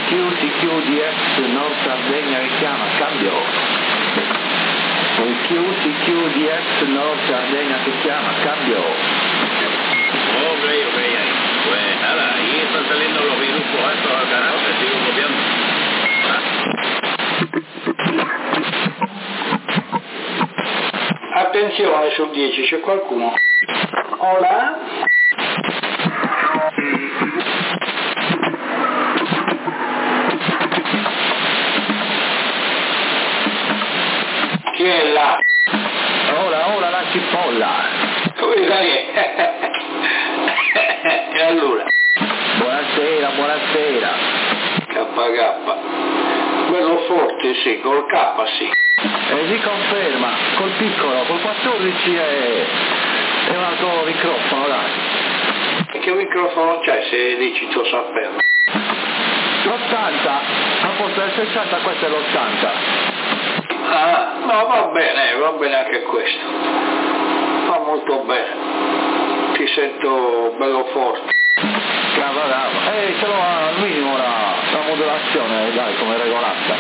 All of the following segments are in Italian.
CQDX Nord Sardegna che chiama, cambio. CQDX Nord Sardegna che chiama, cambio. Ok, ahí. Pues nada, ahí están saliendo los virus estos al carajo, te sigo copiando. Attenzione, sul 10 c'è qualcuno. Hola? Chi è là? Ora la cipolla. Come sai? E allora? Buonasera. KK. Bello forte, sì, col K, sì. Si conferma, col piccolo, col 14 è un altro microfono, dai. E che microfono c'è se dici tu sapevo? L'80, a posto del 60 questo è l'80. Ah, no, va bene anche questo. Fa molto bene. Ti sento bello forte. Bravo. Ce l'ho al minimo la modulazione, dai, come regolata.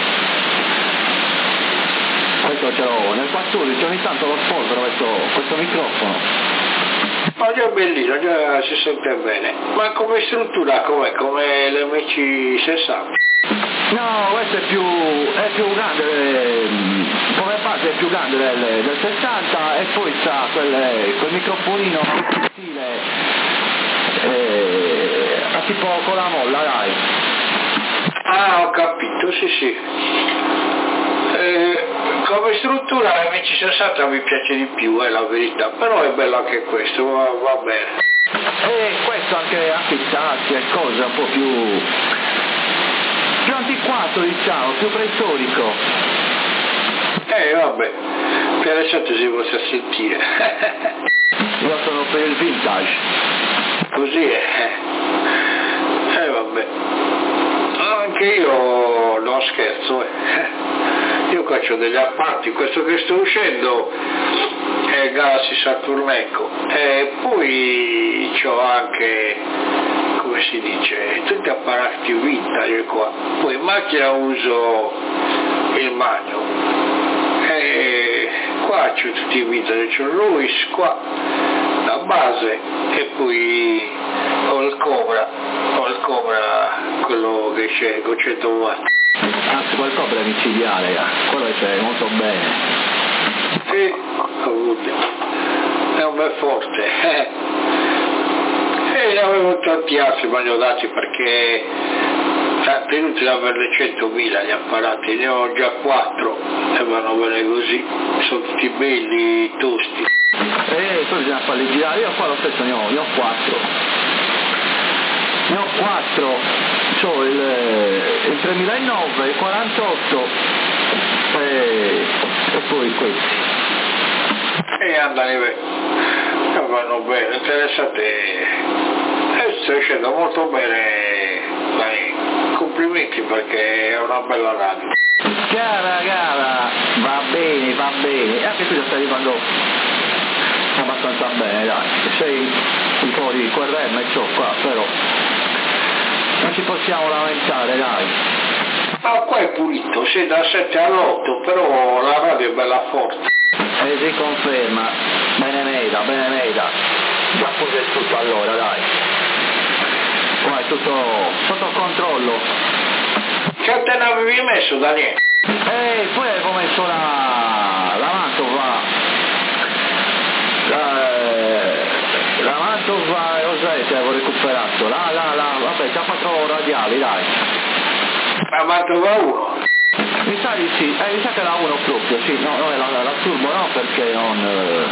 Questo ce l'ho nel 14, ogni tanto lo spolvero questo microfono. Ma già bellino, già si sente bene. Ma come struttura com'è? Come l'MC60? No, questo è più grande, come base è più grande del 60 e poi sta quel microfonino stile tipo con la molla, dai. Ah, ho capito, sì. Come struttura l'MC60 mi piace di più, è la verità, però è bello anche questo, va bene. E questo anche i tasti e cose un po' più antiquato, diciamo, più preistorico. Vabbè, interessante si possa sentire. Io sono per il vintage. Così è. Vabbè. Anche io non scherzo, Io qua c'ho degli appalti, questo che sto uscendo è il Galaxy Saturn Echo. E poi c'ho anche, come si dice, tutti apparati vintage qua. Poi in macchina uso il Magnum. E qua c'ho tutti i vintage, c'ho il Lewis qua, la base, e poi ho il Cobra, quello che c'è con 100 watt. Anzi, quel Cobra è micidiale, quello c'è molto bene. Sì, è un bel forte. E ne avevo tanti altri, ma li ho dati perché tenuti da averne 100.000 gli apparati, ne ho già 4 e vanno bene così, sono tutti belli, tosti. Poi bisogna farli girare, io qua lo stesso ne ho 4. Ne ho 4, c'ho il 3009, il 48 e poi questi. E andano bene, vanno bene, interessante, stai uscendo molto bene, dai, complimenti perché è una bella radio. Cara, va bene, e anche tu già stai arrivando abbastanza bene, dai, sei un po' di QRM e ciò qua, però non ci possiamo lamentare, dai. Ma qua è pulito, sì, da 7 all'8, però la radio è bella forte. E si conferma, benemeda, già pure è tutto allora, dai. Qua è tutto sotto controllo. Che antenna avevi messo, Daniele? Poi avevo messo la Mantova, la Mantova, cos'è che avevo recuperato? Vabbè, già 4 radiali, dai. La Mantova 1? Mi sa di sì, mi sa che la 1 proprio, sì, no, la turbo no, perché non...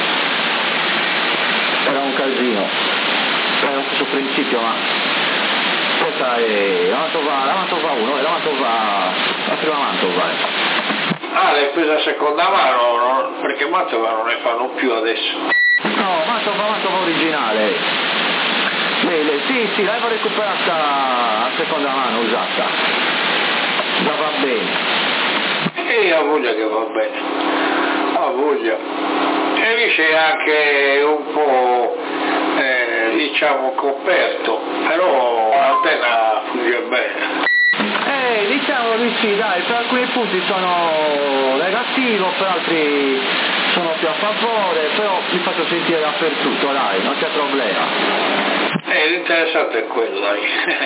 era un casino, era lo stesso principio, ma questa è la Mantova 1, la prima Mantova. Ah, l'hai presa seconda mano, perché Mantova non ne fanno più adesso. No, Mantova originale. Sì, l'avevo recuperata a seconda mano, usata. Ma va bene. E ha voglia che va bene. Ha voglia. E lì c'è anche un po', diciamo, coperto, però l'antenna funge bene. Diciamo di sì, dai, per alcuni punti sono negativo, per altri sono più a favore, però mi faccio sentire dappertutto, dai, non c'è problema. L'interessante è quello, dai.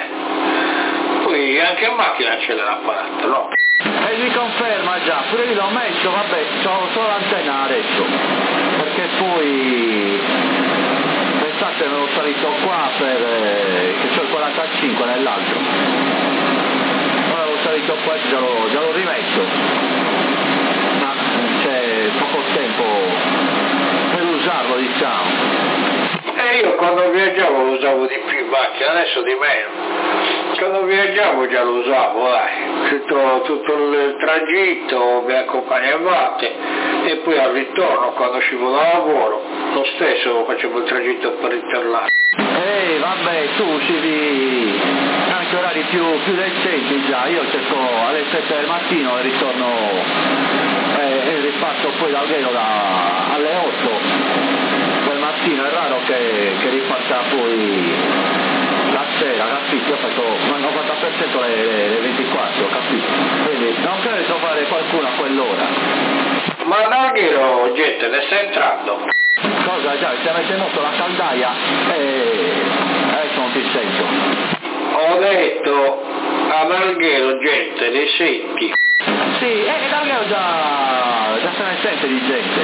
Poi anche in macchina c'è l'apparato, no? E mi conferma già, pure io l'ho messo, vabbè, c'ho solo l'antenna adesso, perché poi pensate me l'ho salito qua che c'ho il 45 nell'altro, ora l'ho salito qua e già l'ho rimesso, ma c'è poco tempo per usarlo, diciamo. Io quando viaggiavo lo usavo di più in macchina, adesso di meno. Quando viaggiavo già lo usavo, dai. Tutto il tragitto mi accompagnavate e poi al ritorno quando uscivo da lavoro lo stesso facevo il tragitto per ritornare. Vabbè, tu uscivi anche orari più decenti già, io cerco alle 7 del mattino e ritorno e riparto poi da Alghero alle 8 del mattino, è raro che riparta poi la sera, capito? Io faccio il 90% le 24, capito? Quindi non credo fare qualcuno a quell'ora. Ma ad Alghero, gente, ne sta entrando? Cosa? Già, ti avete mosso la caldaia e adesso non ti sento. Ho detto ad Alghero, gente, ne senti? Sì, ad Alghero già se ne sente di gente.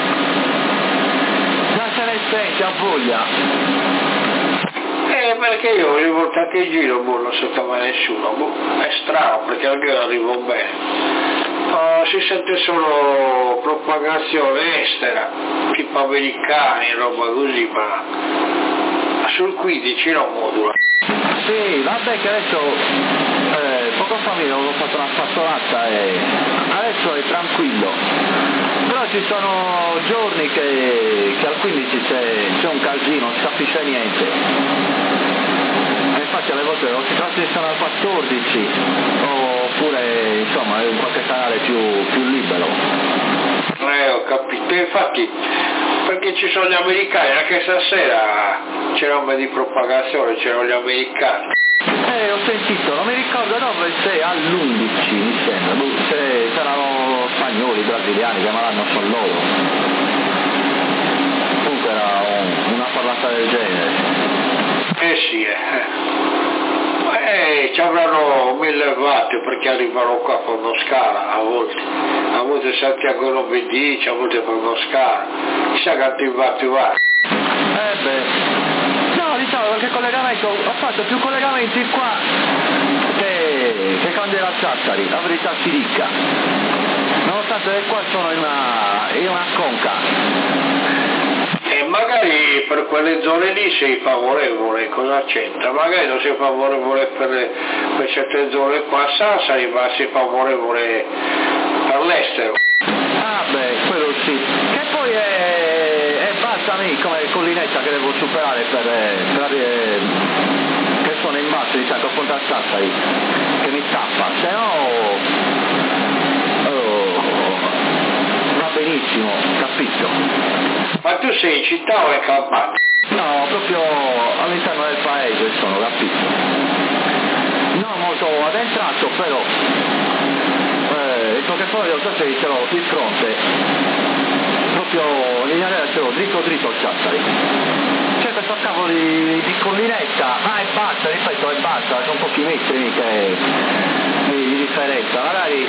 Già se ne sente, ha voglia. Perché io ogni volta che giro non sento mai nessuno, è strano perché anche arrivo bene. Si sente solo propagazione estera, tipo americani, roba così, ma sul 15 non modula. Sì, vabbè che adesso poco fa ho fatto una spazolata e adesso è tranquillo. Però ci sono giorni che al 15 c'è un casino, non si capisce niente. Infatti alle volte o si trasmettono al 14 oppure insomma è un qualche canale più libero. Ho capito, infatti perché ci sono gli americani, anche stasera c'era un po' di propagazione, c'erano gli americani. Ho sentito, non mi ricordo dove, se all'11 mi sembra, c'erano spagnoli, brasiliani che magari sono loro. Comunque era una parlata del genere. Sì, ci avranno 1000 watt perché arrivano qua con uno scala a volte Santiago non vi dice, a volte con uno scala, chissà quanti watt va. No, diciamo perché collegamento, ho fatto più collegamenti qua che quando era a Sassari, la verità si dica, nonostante che qua sono in una conca. E magari per quelle zone lì sei favorevole, cosa c'entra? Magari non sei favorevole per certe zone qua a Sassari, ma sei favorevole per l'estero. Ah beh, quello sì. Che poi è Balsami come collinetta che devo superare che sono in basso, diciamo, appunto a Sassari, che mi tappa, se no va benissimo, capito? Ma tu sei in città o in campagna? No, proprio all'interno del paese sono, capito? Non molto addentrato, però il Pokéfoglio, so se ce l'ho di fronte, proprio linea retta ce l'ho dritto a Sassari. C'è questo cavolo di collinetta, e basta, ripeto, e basta, sono pochi metri di differenza, magari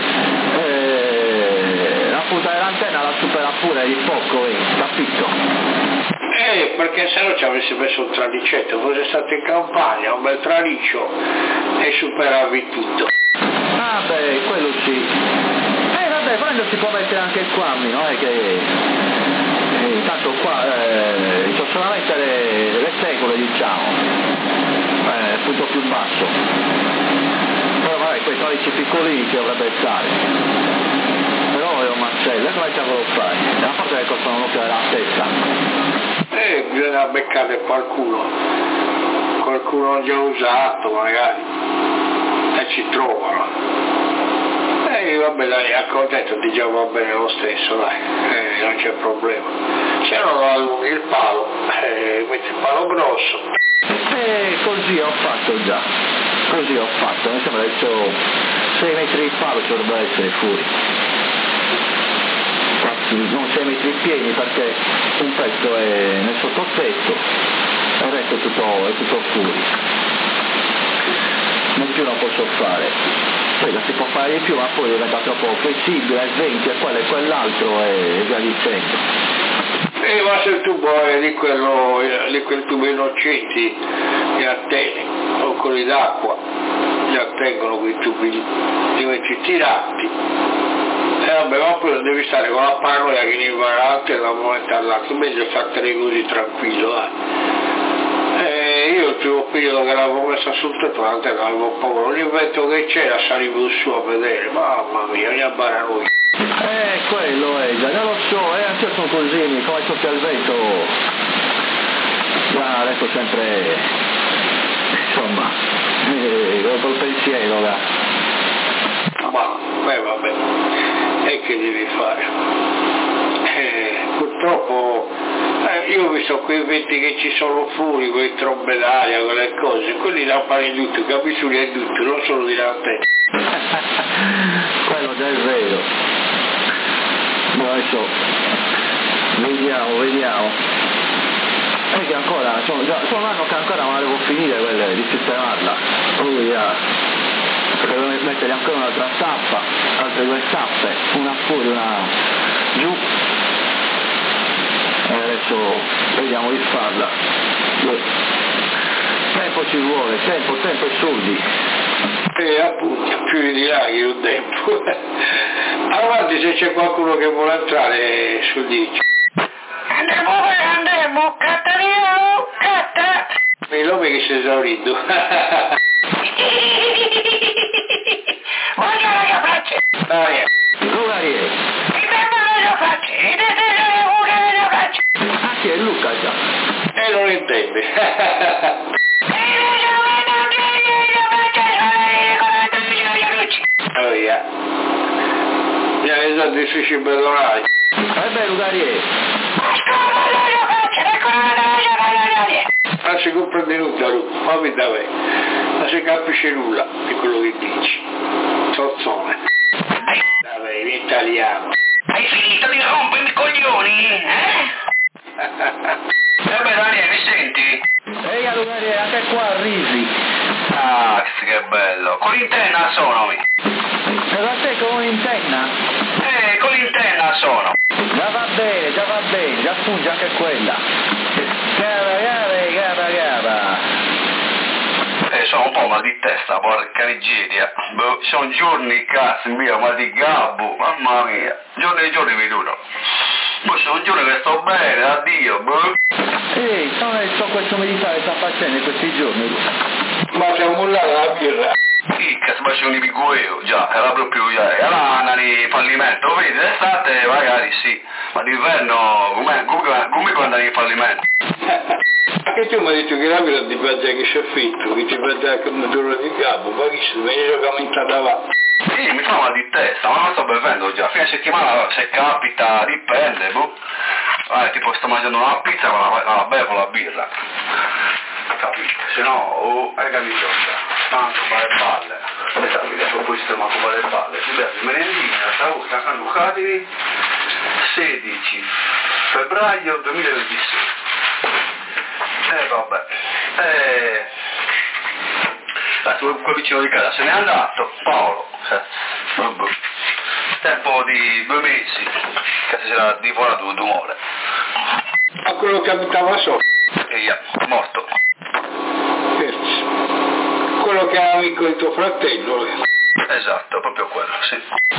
la punta dell'antenna la supera pure di poco, capito? Perché se no ci avessi messo un tralicetto, fosse stato in campagna, un bel traliccio e superavi tutto. Ah beh, quello sì. Vabbè, quando si può mettere anche qua, non è che tanto qua sono solamente le tegole, diciamo, il punto più basso. Però vabbè, quei tralici piccolini ci dovrebbe stare. Però è un macello, come cavolo fai? A parte che costano un occhio della testa. Bisogna beccare qualcuno già usato magari e ci trovano. Vabbè dai, accontentati, già va bene lo stesso, dai, non c'è problema. Se non allunghi il palo, metti il palo grosso. Così ho fatto già, mi sembra che 6 metri di palo ci dovrebbero essere fuori. Non 6 metri pieni perché un pezzo è nel sottotetto e il resto è tutto fuori. Non più non posso fare. Poi si può fare di più, ma poi diventa troppo flessibile, al 20 e quello e quell'altro e via dicendo. Ma se il tubo è di quel tubo innocenti li atteni, o quelli d'acqua, li attengono quei tubi, li metti tirati. E vabbè, ma poi non devi stare con la paranoia che ne va avanti da un momento all'altro, meglio stare così tranquillo, io il primo periodo che l'avevo messa sul tetto, avevo paura, ogni vento che c'era salivo su a vedere, mamma mia, ogni baranoia. Quello è, già lo so, anche io sono così, come soffia il vento, ma resto sempre, insomma, col pensiero, Ma, vabbè, e che devi fare? Purtroppo, io ho visto quei venti che ci sono fuori, quei trombe d'aria, quelle cose, quelli lampano in tutto, capisci è tutto, non solo di la testa. Quello già è vero. Adesso vediamo. E che ancora, sono un anno che ancora non la devo finire quelle di sistemarla. Perché devo mettere ancora un'altra tappa, altre 2 tappe, una fuori, una giù. E adesso vediamo di farla. Tempo ci vuole, tempo e soldi. Appunto, più di là che un tempo. Avanti, se c'è qualcuno che vuole entrare sul dice. Andiamo, Catarino, catta. Il nome che si è esaurito. Voglio la faccia. Lugarie. Ah, chi è Luca già? E non intende. Oh yeah. Mi ha esatto di sushi pedonali. Lugarie. Non si comprende nulla lui, ma mi da me. Non si capisce nulla di quello che dici. Zozzone. Vabbè, in italiano. Hai finito di rompere i coglioni, Vabbè Daniele, mi senti? Ehi Lugarie, anche qua Risi. Ah, che bello. Con l'interna sono mi. Da te con un'intenna? Con l'interna sono. Già va bene, già funge anche quella. Gara. Sono un po' mal di testa, porca miseria. Sono giorni, cazzo mio, ma di gabbo, mamma mia. Giorni mi durano. Poi sono giorni che sto bene, addio, Ehi, so questo militare sta facendo in questi giorni. Ma c'è un mullato la birra. Sì, che si faceva un pigueo, già, era proprio, era un fallimento, vedi, d'estate magari sì, ma d'inverno come quando è in fallimento? Anche tu mi hai detto che la birra ti pensa che c'è fitto, che ti pensa che mi dura di capo, ma che si vede che mi sta davanti. Sì, mi fa mal di testa, ma non sto bevendo già, fine settimana se capita, dipende, tipo sto mangiando una pizza con la bevo la birra, capito? Se no, hai capito, tanto fare palle, adesso poi stiamo a fare le palle, si beve il merendino, la Canucatini, 16 febbraio 2026. Vabbè, quel vicino di casa se n'è andato, Paolo, tempo di 2 mesi che si era divorato d'umore. Ma quello che abitava sopra? E morto. Quello che era amico di tuo fratello. Esatto, proprio quello, sì.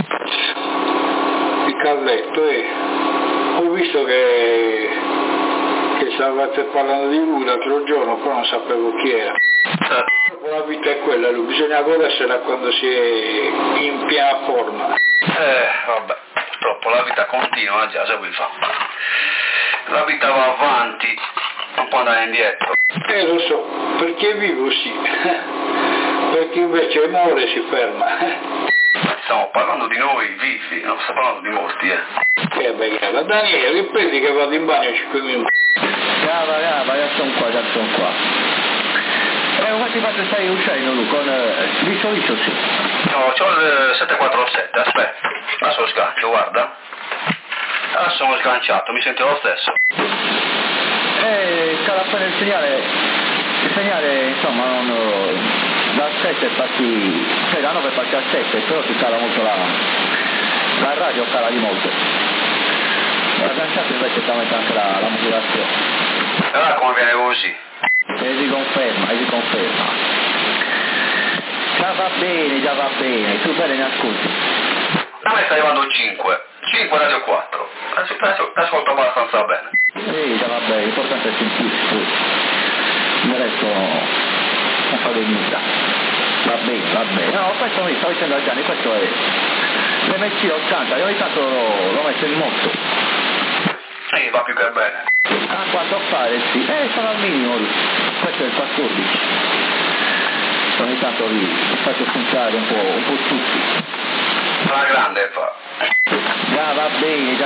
Il Carletto, ho visto che stavate parlando di lui l'altro giorno, però non sapevo chi era. La vita è quella, bisogna godersela quando si è in piena forma. Vabbè, purtroppo la vita continua, già, se vuoi fa. La vita va avanti, non può andare indietro. Lo so, perché vivo sì, perché invece muore si ferma. Stiamo parlando di noi vivi, non stiamo parlando di morti, Che bella. Daniele, riprendi che vado in bagno 5 minuti. Brava, già sono qua. Quanti faccio stai uscendo, Lu? Con liscio sì. No, c'ho il 747, aspetta, adesso lo sgancio, guarda. Adesso sono sganciato, mi sento lo stesso. Cala appena il segnale insomma non, da 7 parti, cioè da 9 parti a 7, però si cala molto la radio cala di molto. La sganciato invece sta aumentando anche la modulazione. Allora come viene così? E riconferma. Già va bene, tu bene mi ascolti. A me sta arrivando 5 radio 4, ascolto abbastanza bene. Già va bene, l'importante è sentirsi, poi il resto non fa nulla. Va bene. No, questo mi stavo dicendo a Gianni, questo è l'MC 80, io ogni tanto lo metto in moto. Sì, va più che bene. A quanto pare sì, sono al minimo lì, questo è il 14. Ogni tanto li faccio funzionare un po' tutti. Una grande fa. Già va bene.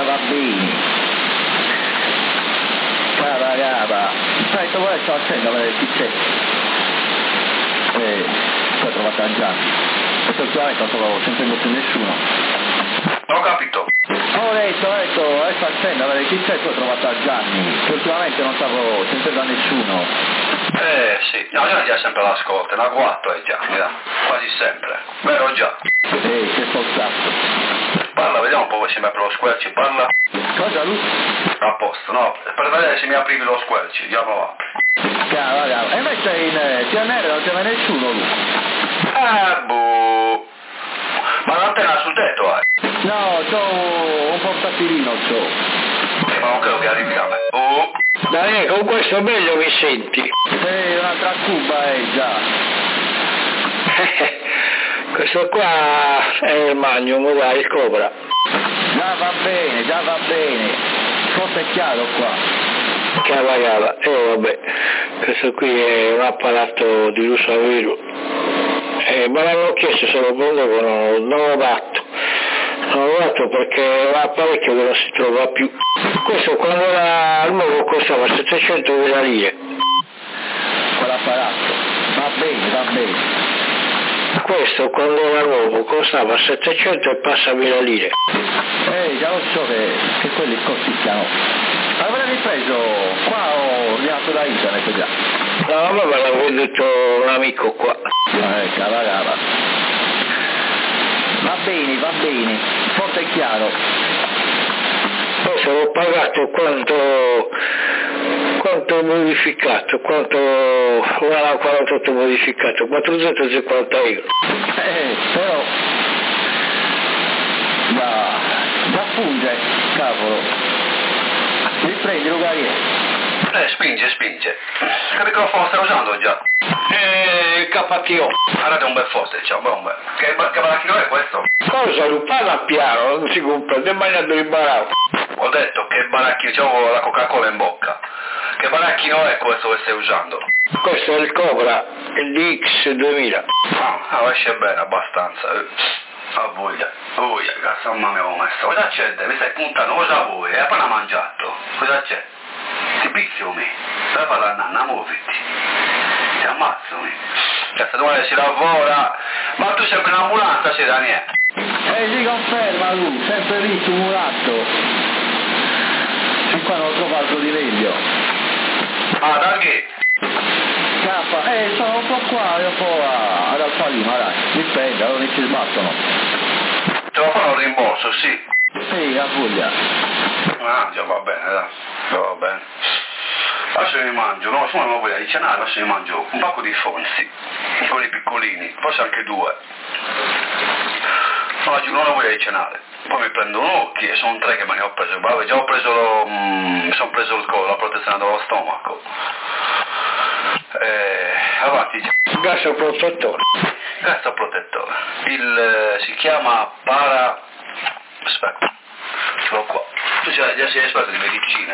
Cava. Sai, tu vuoi sto accendendo a vedere chi c'è. Poi ho trovato a Gianni. Perché ultimamente non trovo sempre più nessuno. Non ho capito. Ho detto, adesso accendo a vedere chi c'è, poi ho trovato a Gianni. Che ultimamente non stavo sentendo a nessuno. Sì, no, già sempre l'ascolto, una 4 è già, quasi sempre. Vero già? Che forzato. Parla, vediamo un po' se mi apre lo squelci, parla. Cosa lui? A posto, no, per vedere se mi aprivi lo squelci, già lo apri. Cava. E invece in TNR non c'è mai nessuno lui. Boh. Ma l'antenna sul tetto hai? No, c'ho un portatilino, Ma non credo che arrivi da me. Dai, con questo meglio mi senti. Un'altra cuba già. Questo qua è il Magnum, dai, il Cobra. Già va bene. Forse è chiaro qua. Cava. Vabbè, questo qui è un apparato di uso vero. Me l'hanno chiesto solo per loro, non l'ho dato. Non l'ho dato perché è un apparecchio che non si trova più. Questo quando era nuovo costava 700.000 lire. Quell'apparato. Va bene. Questo quando era nuovo costava 700 e passa 1000 lire. Già lo so che quelli costicchiano. Ma ve l'hai preso qua o ordinato da internet già? No, ma me l'ha venduto un amico qua. Cava. Va bene. Forse è chiaro. Poi se l'ho pagato quanto modificato, quanto 48 modificato, 450 euro. Però da funge, cavolo. Riprendi Lugariere. Spinge. Che microfono stai usando già? Il KTO. Guardate un bel forte, ciao, bomba. Che baracchino è questo? Cosa, non parla piano, non si comprende, mangiando l'imbarazzo. Ho detto che baracchino, c'ho la Coca-Cola in bocca. Che baracchino è questo che stai usando? Questo è il Cobra, il DX2000. Esce bene, abbastanza. Voglia, cazzo, mamma mia, come sto? Cosa c'è? Mi stai puntando, cosa vuoi? È appena mangiato. Cosa c'è? Ti picchio me. Stai parlando, nanna, muoviti. Ti ammazzo me. Cazzo, domani si lavora. Ma tu sei in ambulanza, sei Daniele? Si conferma lui, sempre lì su mulatto. Fin qua non ho trovato di meglio. Da che? Scappa, sono un po' qua e un po' ad Alfalima, dai. Dipende, allora mi ci sbattono. Te lo fanno un rimborso, sì. Sì, a voglia. Già va bene, dai. Già va bene. Adesso mi mangio, no, sono non voglio di cenare, adesso mi mangio un pacco di fonzi, quelli piccolini, forse anche 2. Non ho voglia di cenare. Poi mi prendo un occhio e sono 3 che me ne ho preso. Già ho preso mi sono preso la protezione dello stomaco. Avanti. Gas protettore. Si chiama aspetta, ce l'ho qua. Tu già sei esperto di medicina.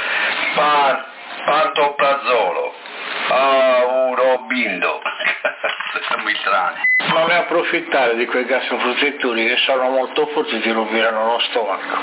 Pantoprazolo. Aurobindo. Sono strani. Non ne approfittare di quei gas protettori che sono molto forti e ti rovinano lo stomaco.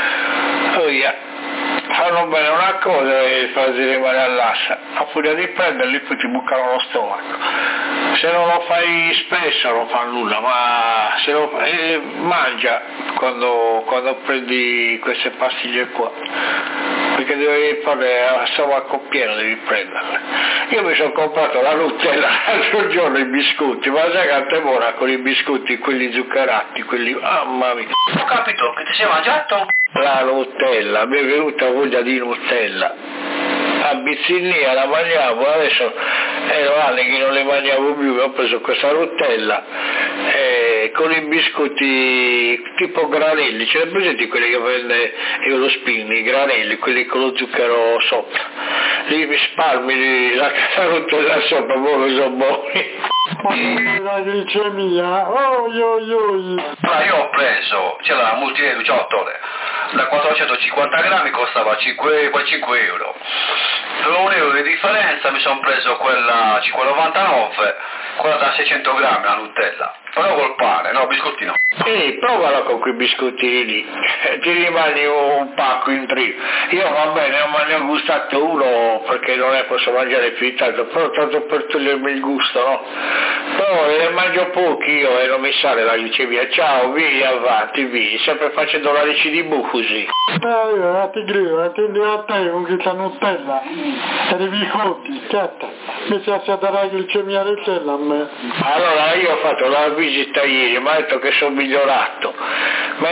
Fanno bene una cosa e farsi rimanere all'assa, a furia di prenderli poi ti bucano lo stomaco. se non lo fai spesso non fa nulla, ma se lo fai, mangia quando prendi queste pastiglie qua, perché devi fare a stomaco pieno, devi prenderle. Io mi sono comprato la Nutella l'altro giorno, i biscotti, ma sai quanto è buona con i biscotti, quelli zuccherati, quelli, mamma mia. Ho capito, che ti sei mangiato? La Nutella, mi è venuta voglia di Nutella. A Bizzinnia la mangiavo, adesso ero anni che non le mangiavo più, ho preso questa Nutella con i biscotti tipo granelli, ce ne presenti quelli che vende Eurospin, i granelli, quelli con lo zucchero sopra, li risparmi la Nutella sopra, poi sono buoni. La glicemia, Allora io ho preso, c'era la Multinedo 18 ore, da 450 grammi costava 5 euro. Per €1 di differenza mi sono preso quella 5,99, quella da 600 grammi, la Nutella. Però col pane, no, biscotti no. Provala con quei biscottini lì, ti rimani un pacco in 3. Io va bene, ne ho gustato uno perché non ne posso mangiare più di tanto, però tanto per togliermi il gusto, no? Però ne mangio pochi io e non mi sale la glicemia. Ciao, via avanti, via, sempre facendo la recidibu così. Io ti grido, attendi a te con questa Nutella, e i biscotti, certo, mi si assata la glicemia del cielo a me. Allora io ho fatto la visita ieri, mi ha detto che sono migliorato, mi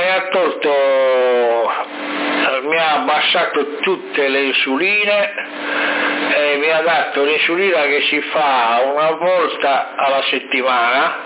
ha abbassato tutte le insuline e mi ha dato l'insulina che si fa una volta alla settimana,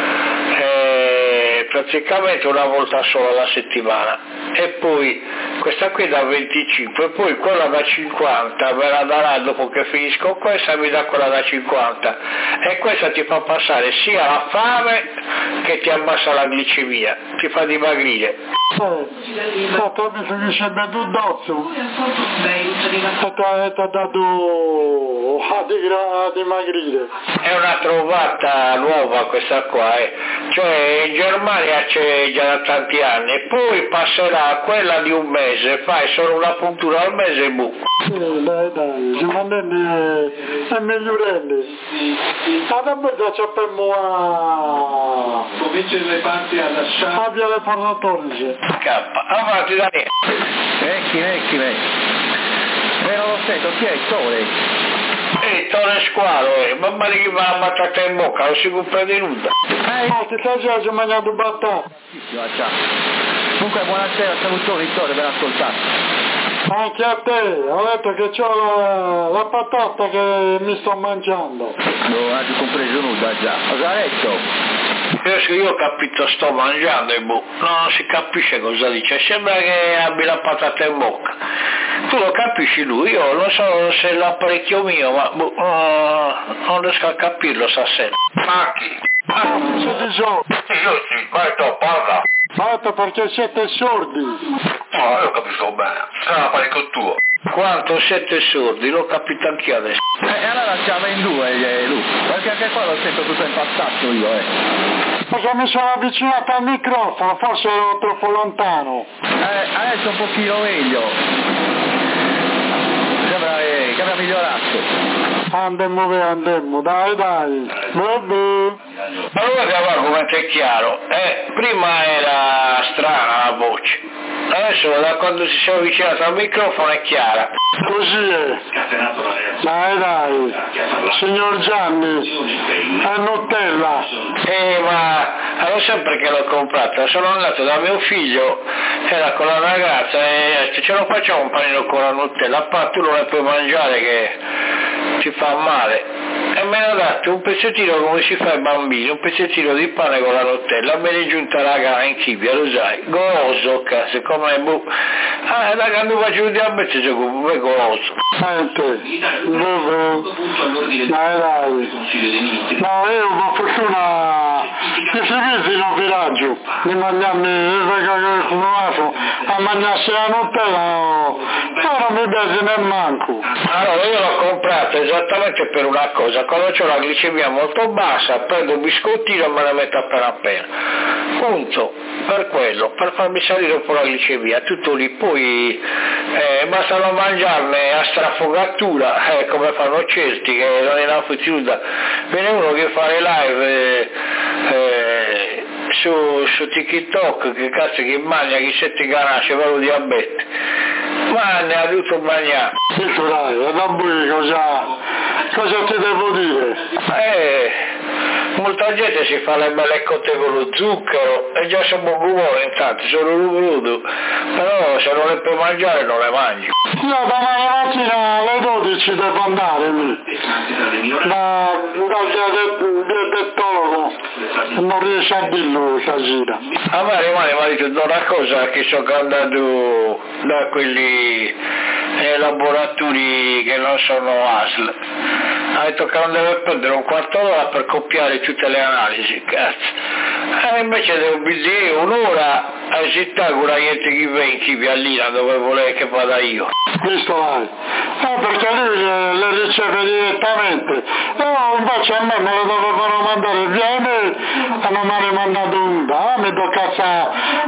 praticamente una volta sola alla settimana, e poi questa qui da 25, e poi quella da 50 me la darà dopo che finisco questa, mi dà quella da 50, e questa ti fa passare sia la fame che ti abbassa la glicemia, ti fa dimagrire. Stato mi finisce bevuto addosso, ti ha dato a dimagrire. È una trovata nuova questa qua, cioè in Germania c'è già da tanti anni, e poi passerà a quella di un mese, fai solo una puntura al mese e bu. Dai, ci mandiamo è migliorelli. Adesso ci abbiamo a cominciare le parti a lasciare. Abbia le parlatori. Cappa, avanti da me. Vecchi. Però lo sento, chi è il Tore? Tore Squalo, mamma che va a battere in bocca, non si comprende nulla. Ti stai già mangiando battata. Comunque buonasera, salutoni Tore, ben ascoltato. Anche a te, ho detto che c'ho la patata che mi sto mangiando. Non hai compreso nulla già. Cosa ha detto? Io ho capito, sto mangiando e non si capisce cosa dice, sembra che abbia la patata in bocca. Tu lo capisci lui, io non so se è l'apparecchio mio, ma non riesco a capirlo stasera. Macchi? Siete sordi? Io sì, vai tu, parla. Fatto perché siete sordi. No, io capisco bene, è l'apparecchio tuo. Quanto siete sordi, l'ho capito anch'io adesso. E allora siamo in due, Lu, perché anche qua lo sento tutto impazzato io, Perché mi sono avvicinato al microfono, forse ero troppo lontano. Adesso un pochino meglio. Sembra che abbia migliorato. Andemmo, dai. Vabbè. Allora che l'argomento è chiaro, prima era strana la voce, adesso da quando si è avvicinato al microfono è chiara. Così è. Dai. Signor Gianni, è Nutella. Ma allora sempre che l'ho comprata, sono andato da mio figlio, era con la ragazza e ce lo facciamo un panino con la Nutella, tu non la puoi mangiare che ti fa male. E me ne ha dato un pezzettino come si fa ai bambini, un pezzettino di pane con la Nutella, me l'è giunta raga in chibia, lo sai, goloso, siccome da quando faccio il diabete è goloso. Senti, dai. No, io per fortuna che si vede in un villaggio, di mangiarmi a mangiarsi la Nutella, però non mi piace neanche manco. Allora io l'ho comprata esattamente per una cosa, quando ho la glicemia molto bassa prendo un biscottino e me la metto appena, punto, per quello, per farmi salire un po' la glicemia, tutto lì. Poi Basta non mangiarne a strafogatura, come fanno certi che non è una fottuta. Viene uno che fa le live su TikTok, che cazzo che mangia, chi sette canasce, va lo diabete. Ma ne ha tutto bagnato. Detto dai, cosa ti devo dire? Molta gente si fa le belle cotte con lo zucchero e già siamo buoni intanto, sono crudo, però se non le puoi mangiare non le mangi. Io domani mattina alle 12 devo andare lì, dal diabettologo, non riesce a dirlo stasera. A me rimane marito da una cosa che sono andato da quelli laboratori che non sono ASL. Ha detto che non deve prendere un quarto d'ora per copiare tutte le analisi, cazzo. Invece devo bizzire un'ora a città con la gente che viene in Piallina dove vuole che vada io. Visto vai? Perché lui le riceve direttamente. Invece a me me le dovevano mandare via email e non mi hanno mandato nulla. Mi tocca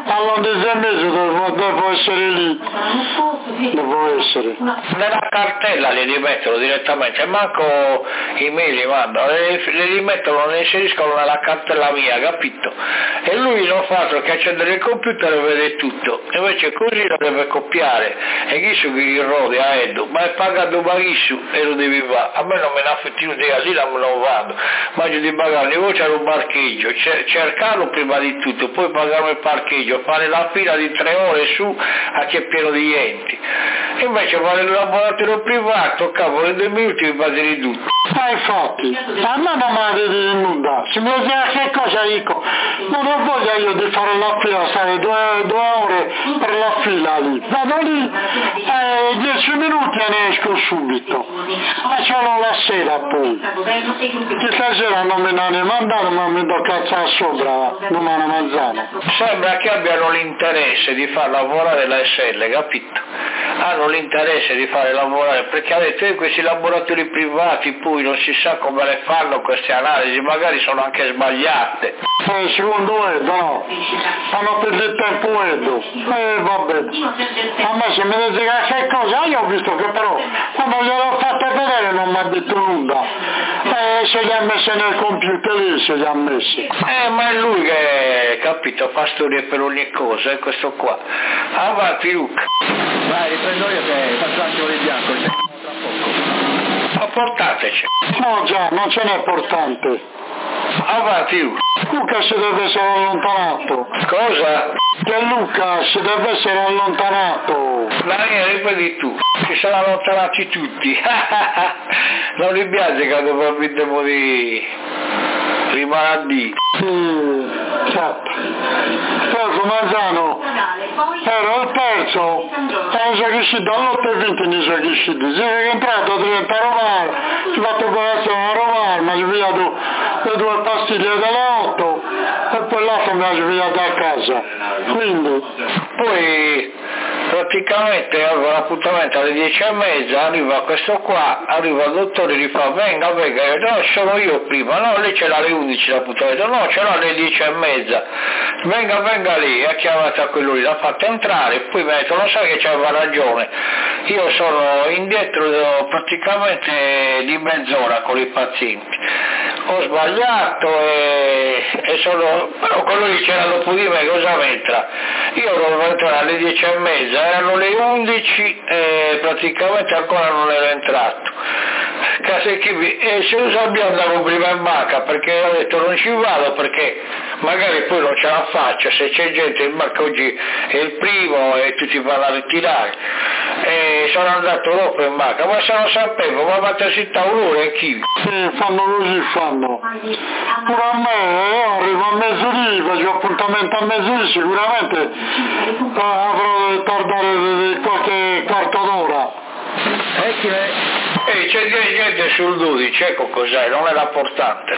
all'11 devo essere lì. Devo essere. Nella cartella le rimettono direttamente, manco email li mandano, le rimettono, le inseriscono nella cartella mia, capito? E lui non fa altro che accendere il computer e vede tutto, invece così lo deve copiare, e chi su che rode a Edo, ma è pagato baghissu e lo devi fare, a me non me ne affettino di lì, non vado, ma io di pagare, devo c'è un parcheggio, cercarlo prima di tutto, poi pagare il parcheggio, fare la fila di 3 ore su a che è pieno di gente, invece fare il laboratorio privato, cavolo, in 2 minuti mi passi tutto. Infatti, a me non mi ha detto nulla, se mi dice che cosa dico, non ho voglia io di fare la fila, stare 2 ore per la fila lì, vado lì 10 minuti e ne esco subito, e ce l'ho la sera poi, che stasera non me ne hanno mandato ma mi do cazzare sopra domani mezzana. Sembra che abbiano l'interesse di far lavorare la SL, capito? Hanno l'interesse di fare lavorare, perché avete questi laboratori privati poi non si sa come le fanno queste analisi, magari sono anche sbagliate. Secondo Edo no, fanno per il tempo Edo, vabbè, a me se mi dice che cosa, io ho visto che però quando gliel'ho fatta vedere non mi ha detto nulla, se li ha messi nel computer lì, se li ha messi. Ma è lui che, capito, fa storie per ogni cosa, è questo qua. Avanti Luca. Vai, riprendo io che faccio anche ore bianco, ci vediamo tra poco. Ma portateci. No già, non ce n'è portante. Avanti Luca. Luca si deve essere allontanato. Cosa? Che Luca si deve essere allontanato. La ripeti tu, si sono allontanati tutti. Non mi piace che dopo abbiamo di rimanere. Certo. Terzo Manzano era il terzo e non so che si dall'8:20 non so che si dice che è entrato a diventare Romano, ci ha fatto operazione a Romano, mi ha svegliato le 2 pastiglie delle 8 e poi l'altro mi ha svegliato a casa, quindi poi praticamente avevo l'appuntamento alle 10:30, arriva questo qua, arriva il dottore e gli fa venga, io, no sono io prima, no lei ce l'ha alle 11 l'appuntamento, no ce l'ha alle 10:30, venga lì, ha chiamato a quello lì, l'ha fatto entrare, poi mi ha detto lo sai che c'aveva ragione, io sono indietro praticamente di mezz'ora con i pazienti, ho sbagliato e sono, però quello lì c'era dopo di me, cosa m'entra? Io dovevo entrare alle 10:30, erano le 11 e praticamente ancora non ero entrato. E se lo sappiamo andavo prima in banca perché ho detto non ci vado perché magari poi non ce la faccio, se c'è gente in banca oggi è il primo e tutti vanno a ritirare, e sono andato dopo in banca, ma se lo sapevo, ma vado a zitta un'ora e chi? fanno così, fanno. Pure a me, io arrivo a mezzodì, faccio appuntamento a mezzodì, sicuramente avrò da tardare qualche quarto d'ora. C'è gente sul 12, ecco cos'è, non era portante.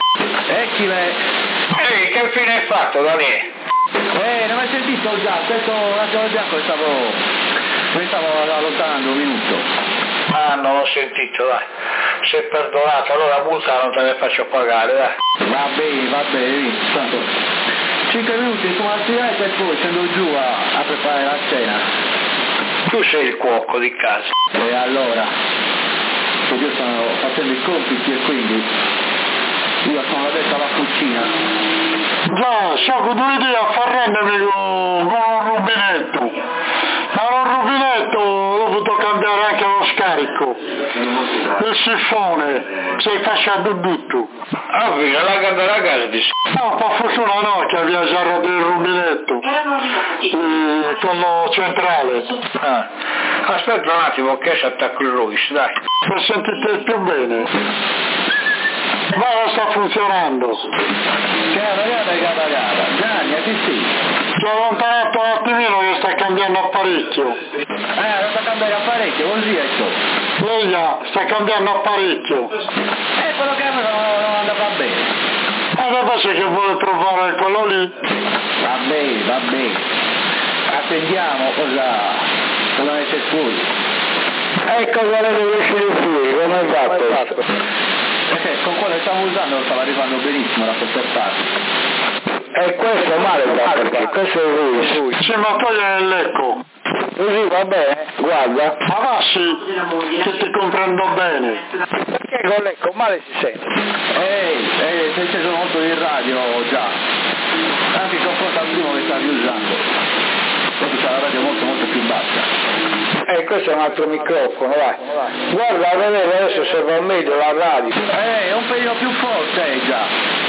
Che fine hai fatto, Daniele? Non hai sentito già, questo raggio bianco mi stavo allontanando un minuto. Ah, non l'ho sentito, dai. Sei perdonato, allora multa non te ne faccio pagare, dai. Va bene, tanto 5 minuti su una sigaretta e poi scendo giù a preparare la cena. Tu sei il cuoco di casa. E allora, che io sto facendo i compiti e quindi io sono adesso alla cucina. Già, sciocco, dovevi a far rendermi con un rubinetto. Ma un rubinetto l'ho dovuto cambiare anche lo scarico. Il siffone, sei fasciato tutto. Ah, fino alla casa di No, per fortuna no, che aveva già rotto il rubinetto. Quello centrale. Ah. Aspetta un attimo che si attacca il Ruiz, dai. Per sentite più bene. Ma non sta funzionando. Gara. Gianni, a chi sì? Ti ho allontanato un attimino che sta cambiando apparecchio. Non sta cambiando apparecchio, così ecco. Lei sta cambiando apparecchio. Quello che a me non andava bene. Adesso che vuole provare quello lì. Va bene. Attendiamo cosa ne c'è fuori. Ecco quale deve uscire fuori, come hai fatto? Con quello che stavo usando lo stava arrivando benissimo da questa parte. E questo male va perché questo è il Ruiz. Sì, ma toglie l'eco. Così va bene, guarda. Ma va sì, che ti comprendo bene. Perché con l'eco male si sente? Si è acceso molto il radio già. Anche in confronto al primo che stavi usando. Questo c'è la radio molto più bassa. Questo è un altro microfono, vai. Guarda, a vedere adesso se va meglio la radio. È un pelino più forte già.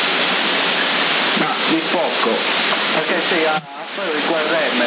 Ma di poco. Perché sei a quello di quel rem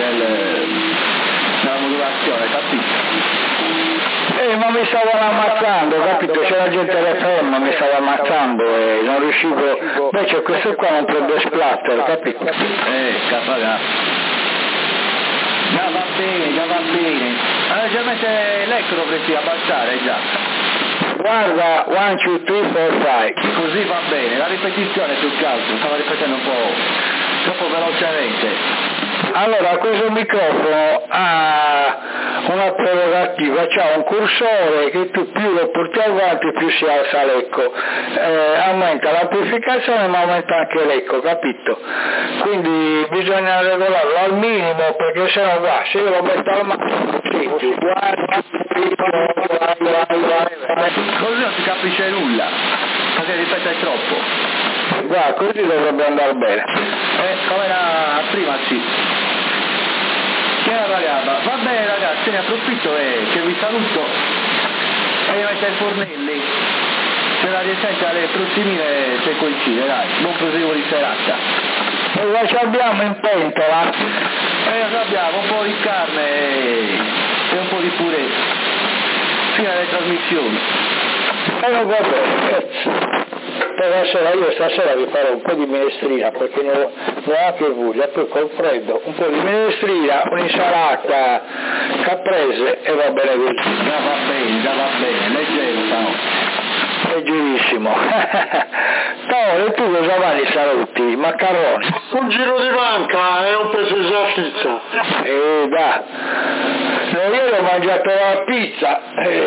della modulazione, capito? Ma mi stavano ammazzando, capito? C'era gente alla ferma, mi stava ammazzando e non riuscivo. Invece questo qua non prende splatter, capito? Cazzaga. Già va bene. Leggermente l'eco dovresti abbassare già. Guarda, 1, 2, 3, 4, 5. Così va bene, la ripetizione più che altro, stava ripetendo un po' troppo velocemente. Allora, questo microfono ha una prerogativa, c'ha un cursore che tu più lo porti avanti più si alza l'eco, aumenta l'amplificazione ma aumenta anche l'eco, capito? Quindi bisogna regolarlo al minimo perché sennò va, se io lo metto al massimo, così non si capisce nulla, perché ripete troppo. Guarda, così dovrebbe andare bene. Come era prima sì. Chiara ragazza, va bene ragazzi, ne approfitto che vi saluto e vi metto ai fornelli. Se la riesente alle prossimine se coincide, dai, buon proseguo di serata. E la ci abbiamo in pentola? Abbiamo un po' di carne e un po' di purè. Fino alle trasmissioni. Va bene. Per io stasera vi farò un po' di minestrina perché non ha piovuto, poi col freddo un po' di minestrina, un'insalata caprese e va bene così. Già va bene, leggero stanotte. Leggerissimo. Paolo, e tu cosa vai di saluti? Maccaroni? Un giro di banca e un peso di salsiccia. Ieri ho mangiato la pizza,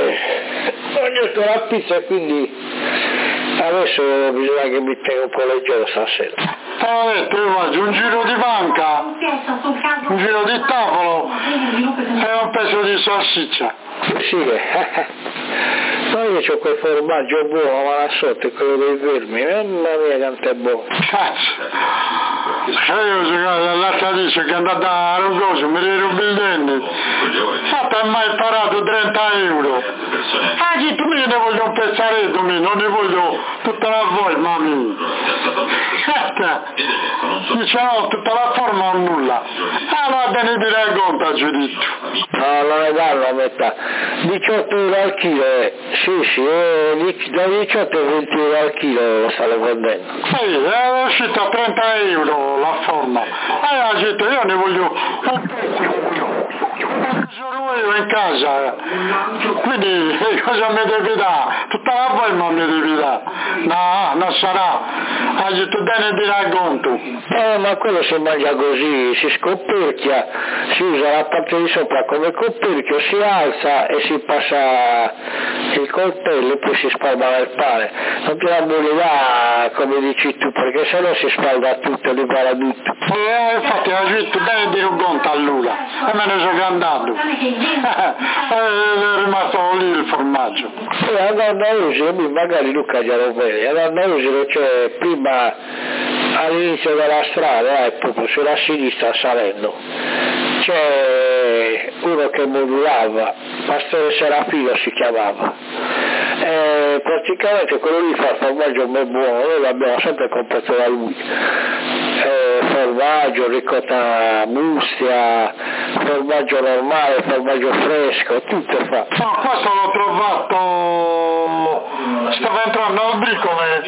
e quindi adesso bisogna che mi tenga un po' leggero stasera. Ho detto, io mangio un giro di banca, un giro di tavolo e un peso di salsiccia. Sì, poi io ho quel formaggio buono, ma là sotto è quello dei vermi, mamma mia quanto è buono. Cazzo! Io giocavo dall'altra dice che è andata a Rugoso, mi rirubi il dente. Ma ti hai mai pagato 30 euro? Anche tu ne voglio un pezzaretto, non ne voglio tutta la forma. Dice no, tutta la forma o nulla. Allora te ne direi conto, giudizio. No, non ne danno a metà. 18 euro al chilo, sì, da 18 a 20 euro al chilo lo stanno vendendo. Sì, è uscita a 30 euro la forma. Ha detto io ne voglio un pezzo io in casa, quindi cosa mi devi dare? Tutta la forma mi devi dare? No, non sarà, oggi tu te ne dirai conto. Ma quello si mangia così, si scopperchia, si usa la parte di sopra come coperchio, si alza e si passa il coltello e poi si spalma il pane. Non ti la bullirà come dici tu, perché sennò si spalda tutto, li para tutto. Infatti ho detto bene di un conto all'una e me ne sono andato. È rimasto lì il formaggio. E andando a Usio, magari Luca già lo vede, andando a Usio c'è prima all'inizio della strada, proprio sulla sinistra salendo, c'è uno che modulava, Pastore Serafino si chiamava, praticamente quello lì fa il formaggio ben buono, noi l'abbiamo sempre comprato da lui, formaggio, ricotta mustia, formaggio normale, formaggio fresco, tutto fa. No, questo l'ho trovato, stavo entrando al bricole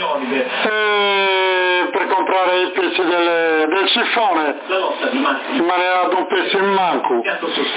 per comprare i pezzi del sifone, in maniera da un pezzo in manco. Mi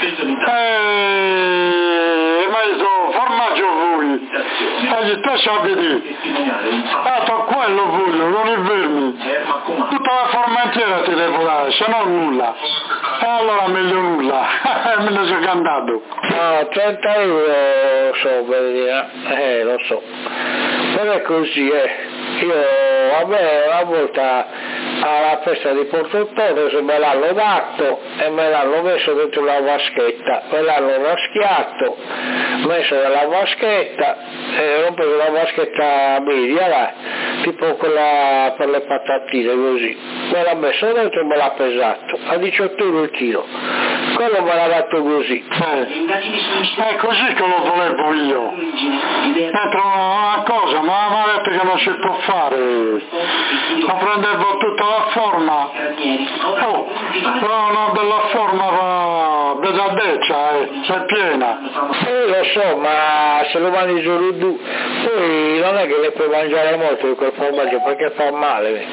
ha detto formaggio voi, e te sapete, quello voglio, non è vermi, tutta la formaggera ti devo dare, se no nulla, e allora meglio nulla, me ne sono andato. No, 30 euro so, lo so, non è così, Io, a me una volta alla festa di Portottone se me l'hanno dato e me l'hanno messo dentro la vaschetta, me l'hanno raschiato, messo nella vaschetta e ho preso la vaschetta media là, tipo quella per le patatine così, me l'ha messo dentro e me l'ha pesato a 18 euro il chilo, quello me l'ha dato così. È così che lo volevo io, dentro una cosa, ma mi ha detto che non si può fare, lo prendevo tutta la forma, però una bella forma pesadeccia, è piena. Lo so, ma se lo mangi solo tu, poi non è che le puoi mangiare molto di quel formaggio perché fa male.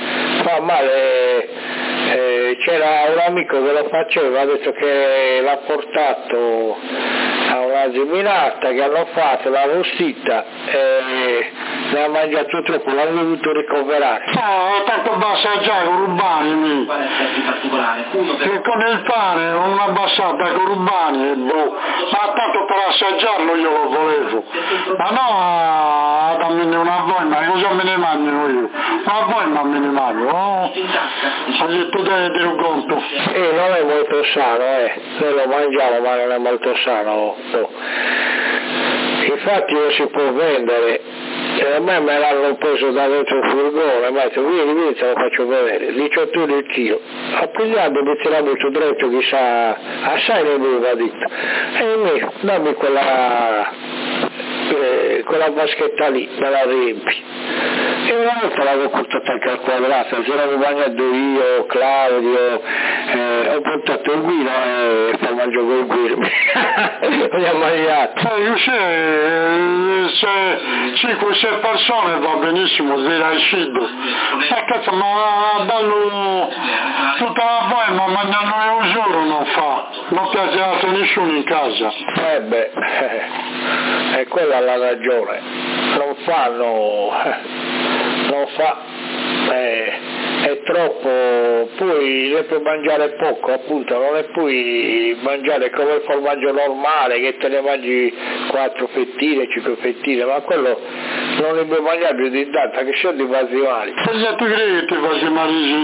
C'era un amico che lo faceva, ha detto che l'ha portato a una geminata che hanno fatto, l'ha arrostita e ne ha mangiato troppo, l'ha dovuto ricoverare. Tanto da assaggiare con Urbani, che con il pane una bassata con Urbani, ma tanto per assaggiarlo io lo volevo, ma no, dammi una voglia, cosa me ne mangio io? Una voglia me ne mangio, ho detto di un conto. Non è molto sano, noi lo mangiamo ma non è molto sano, no. Infatti non si può vendere, a me l'hanno preso da dentro il furgone, mi ha detto vieni te lo faccio vedere, 18 euro il chilo, ho pigliato, mi tirato su dritto chissà, assai ne aveva detto, e dammi quella vaschetta lì, me la riempi. E una volta l'avevo portata anche al quadrato, ce l'avevo bagnato io, Claudio, ho portato il vino e formaggio con il vino, mi ha mangiato. Se 5-6 persone va benissimo, direi scido. Cazzo, ma danno tutta la boema, mangiano un giorno non fa, non piace a nessuno in casa. E quella è la ragione, non fa, è troppo, poi ne puoi mangiare poco, appunto, non ne puoi mangiare come il formaggio normale che te ne mangi 4 fettine, 5 fettine, ma quello non ne puoi mangiare più di tanto, che sono di basimali. Se tu credi che ti basimali?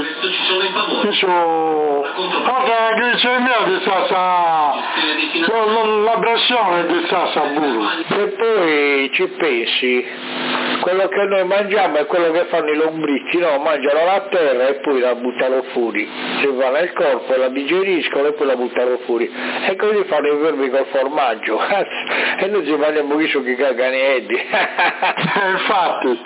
La glicemia di sassa, la pressione di sassa burro. E poi ci pensi, quello che noi mangiamo è quello che fanno i lombrichi, no? Mangiano la terra e poi la buttano fuori, si va nel corpo e la digeriscono e poi la buttano fuori, e così fanno i vermi col formaggio, e noi ci mangiamo chi sono che caganetti. Infatti,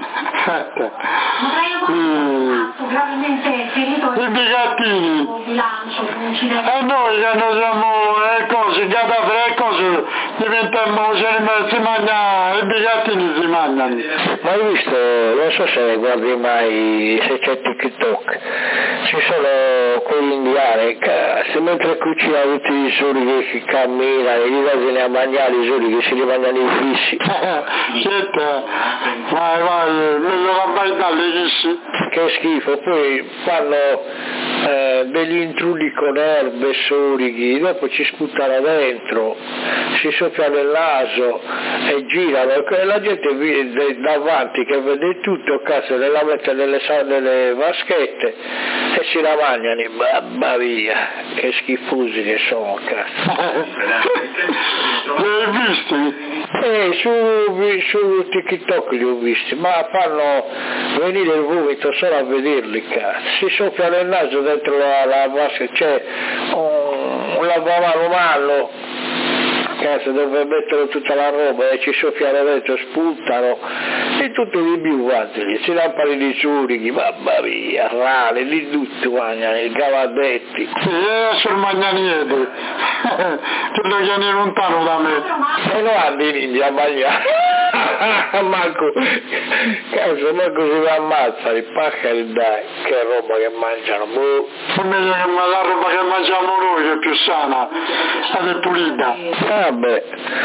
i bigattini, e noi che non siamo cose, cadavere e cose, diventiamo, si mangia, i bigattini si mangiano. Ma hai visto, non so se guardi mai, se c'è TikTok, ci sono quelli indiani, mentre cucinano tutti i soli che camminano, gli date a mangiare i soli che si li mangiano i fissi. Certo, vai, meglio la baita le fissi. Che schifo, poi fanno degli intrulli con erbe, sorichi, dopo ci sputano dentro, si soffiano il naso e girano, e la gente davanti che vede tutto, cazzo, la mette nelle vaschette e si la mangiano, mamma mia, che schifosi che sono, cazzo. Li hai visti? Su TikTok li ho visti, ma fanno venire il vomito solo a vederli, cazzo. Si soffiano il naso dentro la vasca, c'è un lavamano umano, cazzo, dove mettono tutta la roba e ci soffiano dentro, spuntano e tutto di più, guardali, si lampano i surichi, mamma mia, rane, lì tutto mangiano, i cavadetti. Sì, sul magnaniere, quello che viene lontano da me. E lo hanno in India a mangiare. Manco si va a ammazzare, paccheri, dai, che roba che mangiano, boh. È meglio che la roba che mangiamo noi, che è più sana ed è pulita. Vabbè,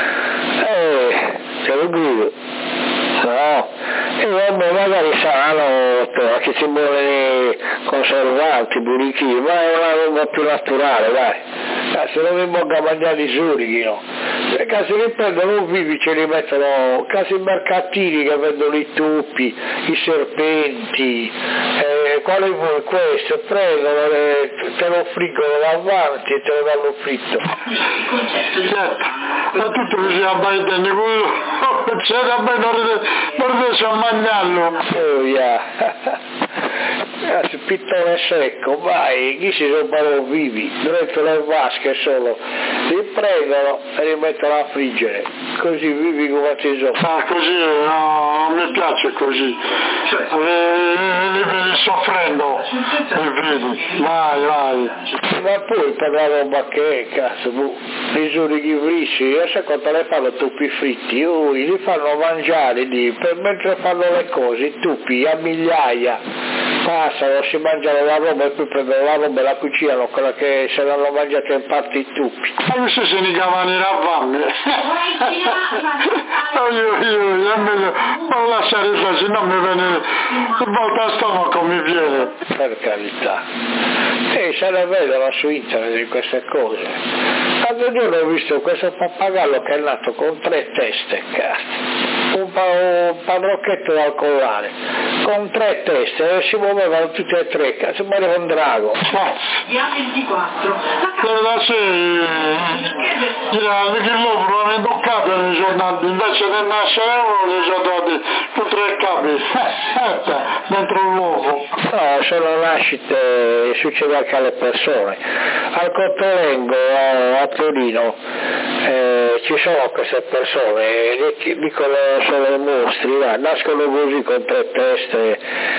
te lo dico, no, e vabbè, magari saranno che ci vuole conservanti, burrichini, ma è una roba più naturale, dai. Se non mi bocca a mangiare i surichi, no? Perché se li prendono vivi ce li mettono, casi mercatini che vendono i topi, i serpenti, quale vuoi questo? Prendono, te lo friggono davanti e te lo danno fritto. Certo, ma tutto che si abbaia in quello, c'è da bene, non riesce a mangiarlo. Oh yeah. Pittone secco, vai, chi si sono vivi, dentro le vasche solo, li prendono e li mettono a friggere, così vivi come ti sono. Ah, così, no, non mi piace così, li vedi soffrendo, li vedi, vai. Ma poi per la roba che è, cazzo, i surichi frissi, io so quanto le fanno tupi fritti, li fanno mangiare lì, mentre fanno le cose, i tupi a migliaia, passano, si mangiano la roba e poi prendono la roba e la cucinano, quella che se l'hanno mangiata in parte i tupi. Ma questo se ne cavano i ravammi. Io è meglio non lasciare così, non mi viene, volta a stomaco mi viene. Per carità. Se ne vedono su internet di queste cose. L'altro giorno ho visto questo pappagallo che è nato con 3 teste, cazzo. Un padrocchetto dal collare, con 3 teste, e si muovevano tutte e 3, cazzo, sembrava un drago. Via 24. Da sé, che loro non hanno toccato nei giornali, invece del nascere uno li sono dati tutti 3 capi, dentro l'uovo. No, sono nascite, succede anche alle persone. Al Cottolengo, a Torino, ci sono queste persone, dicono sono mostri, nascono così con 3 teste,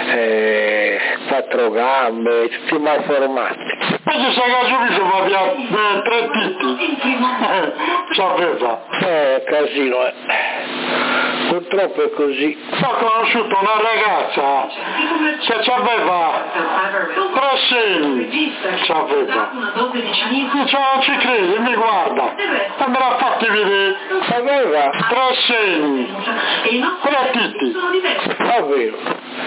4 gambe, tutti malformati. Ma ci sei che subito ma 3 titti, sapeva. Casino, purtroppo è così. Ho conosciuto una ragazza che aveva 3 seni, sapeva. Dice, non ci credi, mi guarda, e me l'ha fatti vedere. Aveva 3 seni, 3 titti. Davvero.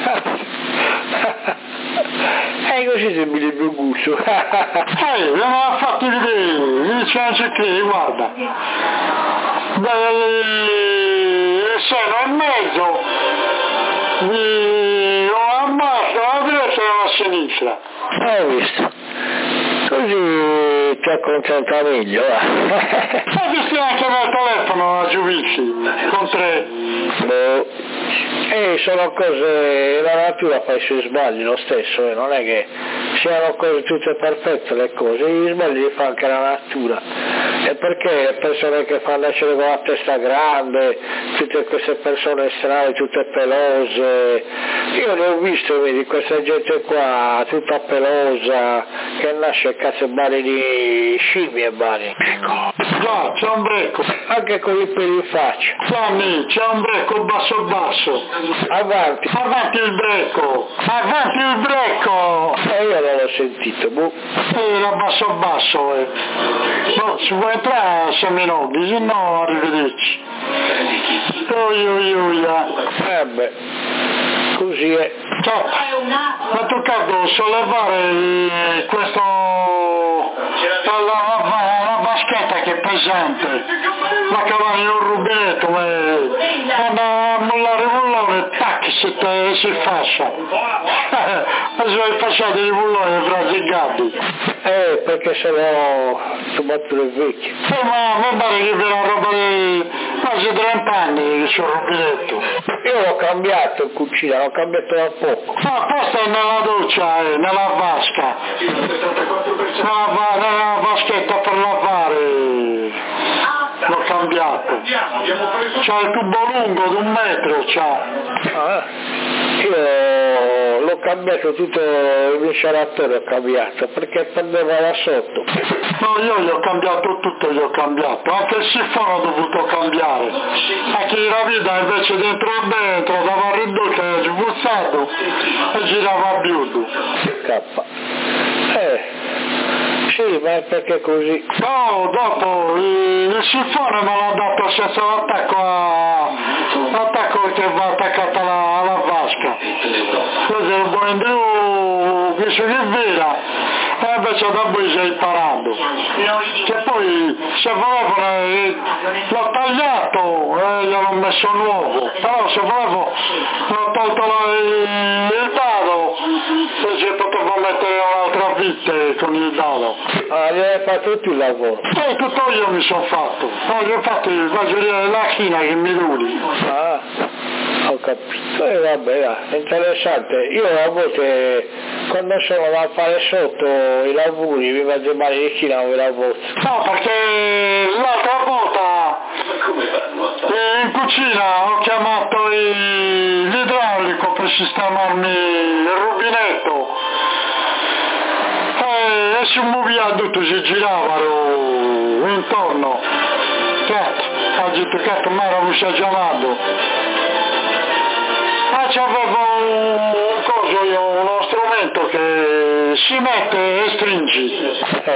E così se mi più gusto. Me l'ha fatti vedere, mi dice, non ci credi, guarda. Seno e mezzo, ho ammazzato a destra e a sinistra. Hai visto? Così ti accontenta meglio, Ma ti stai anche nel telefono a giudizi, con 3. Sono cose, la natura fa i suoi sbagli lo stesso, non è che siano cose tutte perfette le cose, gli sbagli li fa anche la natura. E perché le persone che fanno nascere con la testa grande, tutte queste persone strane, tutte pelose, io ne ho visto, vedi, questa gente qua, tutta pelosa, che nasce cazzo bari di scimmie bari. Già, c'è un brecco. Anche con i peli in faccia. Sammy, c'è un brecco basso. Avanti. Avanti il brecco. Avanti il brecco. E io io non l'ho sentito, boh. Era basso, No, si vuoi entrare a Minobbi, se no arrivederci. Beh, così è. Ciao, mi ha toccato sollevare la vaschetta che è pesante, la cavare in un rubinetto e quando a mollare il bullone, tac, si fascia. E sono fasciati i bulloni fra i gatti. Perché sennò tu batto il vecchio. Ma mi pare che per la roba di quasi 30 anni sul rubinetto. Io l'ho cambiato in cucina, l'ho cambiato da poco. Ma questa è nella doccia, nella vasca. Nella vaschetta per lavare. L'ho cambiato. C'ha il tubo lungo di 1 metro, Io l'ho cambiato tutto il mio sciaratore, ho cambiato, perché prendeva da sotto. No, io gli ho cambiato tutto, anche il sifone ho dovuto cambiare. Anche il ravida invece dentro dava il ridotto, era sbuzzato e girava a biudo. Sì, ma è perché così? No, dopo il sifone me l'ha dato senza l'attacco che va attaccato alla vasca. Così il buon Dio che si rivela e invece da voi sei imparato. Che poi se volevano l'ho tagliato e gliel'ho messo nuovo, però se volevo l'ho tolto il dado e si poteva mettere un'altra vite con il dado. Gli hai fatto tutto il lavoro? Tutto io mi sono fatto. Gli ho fatto la giuria della china che mi duri. Ho capito. Vabbè, interessante. Io a volte quando sono da fare sotto i lavori mi faccio male di china o la voce. No, perché l'altra volta in cucina ho chiamato l'idraulico per sistemarmi il rubinetto. E si muoveva tutto, si giravano intorno. Ha detto che mi era chiamato. C'avevo uno strumento che si mette e stringi.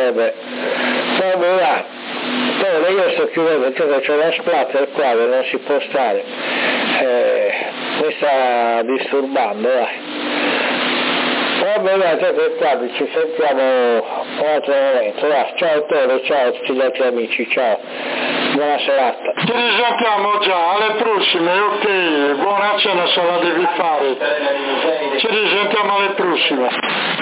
Vabbè, poi io sto chiudendo perché c'è una splatter qua che non si può stare. Mi sta disturbando, dai. Vabbè, ci sentiamo un altro momento. Ciao Toro, ciao a tutti gli altri amici, ciao. Buona serata. Ci risentiamo già, alle prossime, ok, buona cena se la devi fare. Ci risentiamo alle prossime.